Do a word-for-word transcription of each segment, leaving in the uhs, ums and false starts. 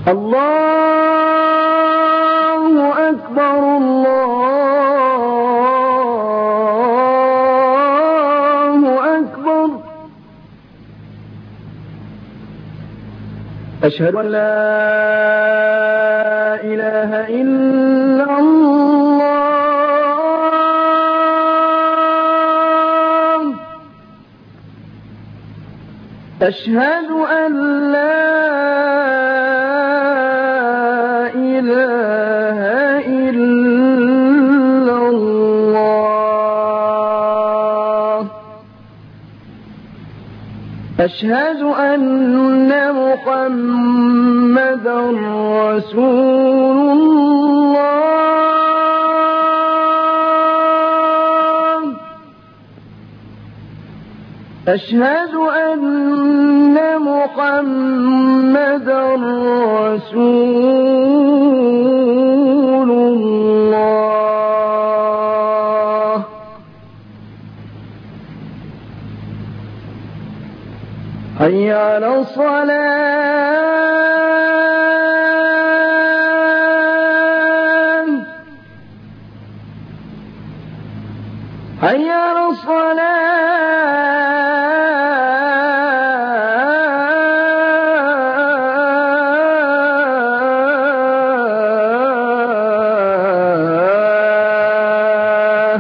الله أكبر الله أكبر. أشهد أن لا إله إلا الله. أشهد أن لا إله إلا الله. أشهد أن محمدا رسول الله. أشهد أن محمدا رسول الله. حي على الصلاة. حي على الصلاة.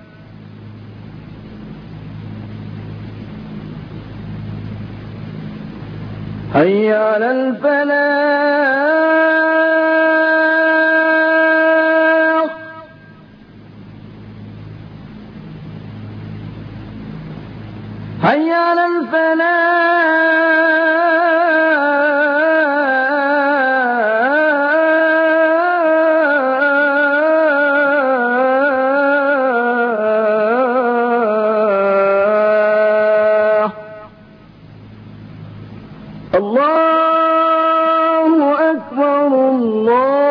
حي على الفلاح. حي على الفلاح. الله أكبر الله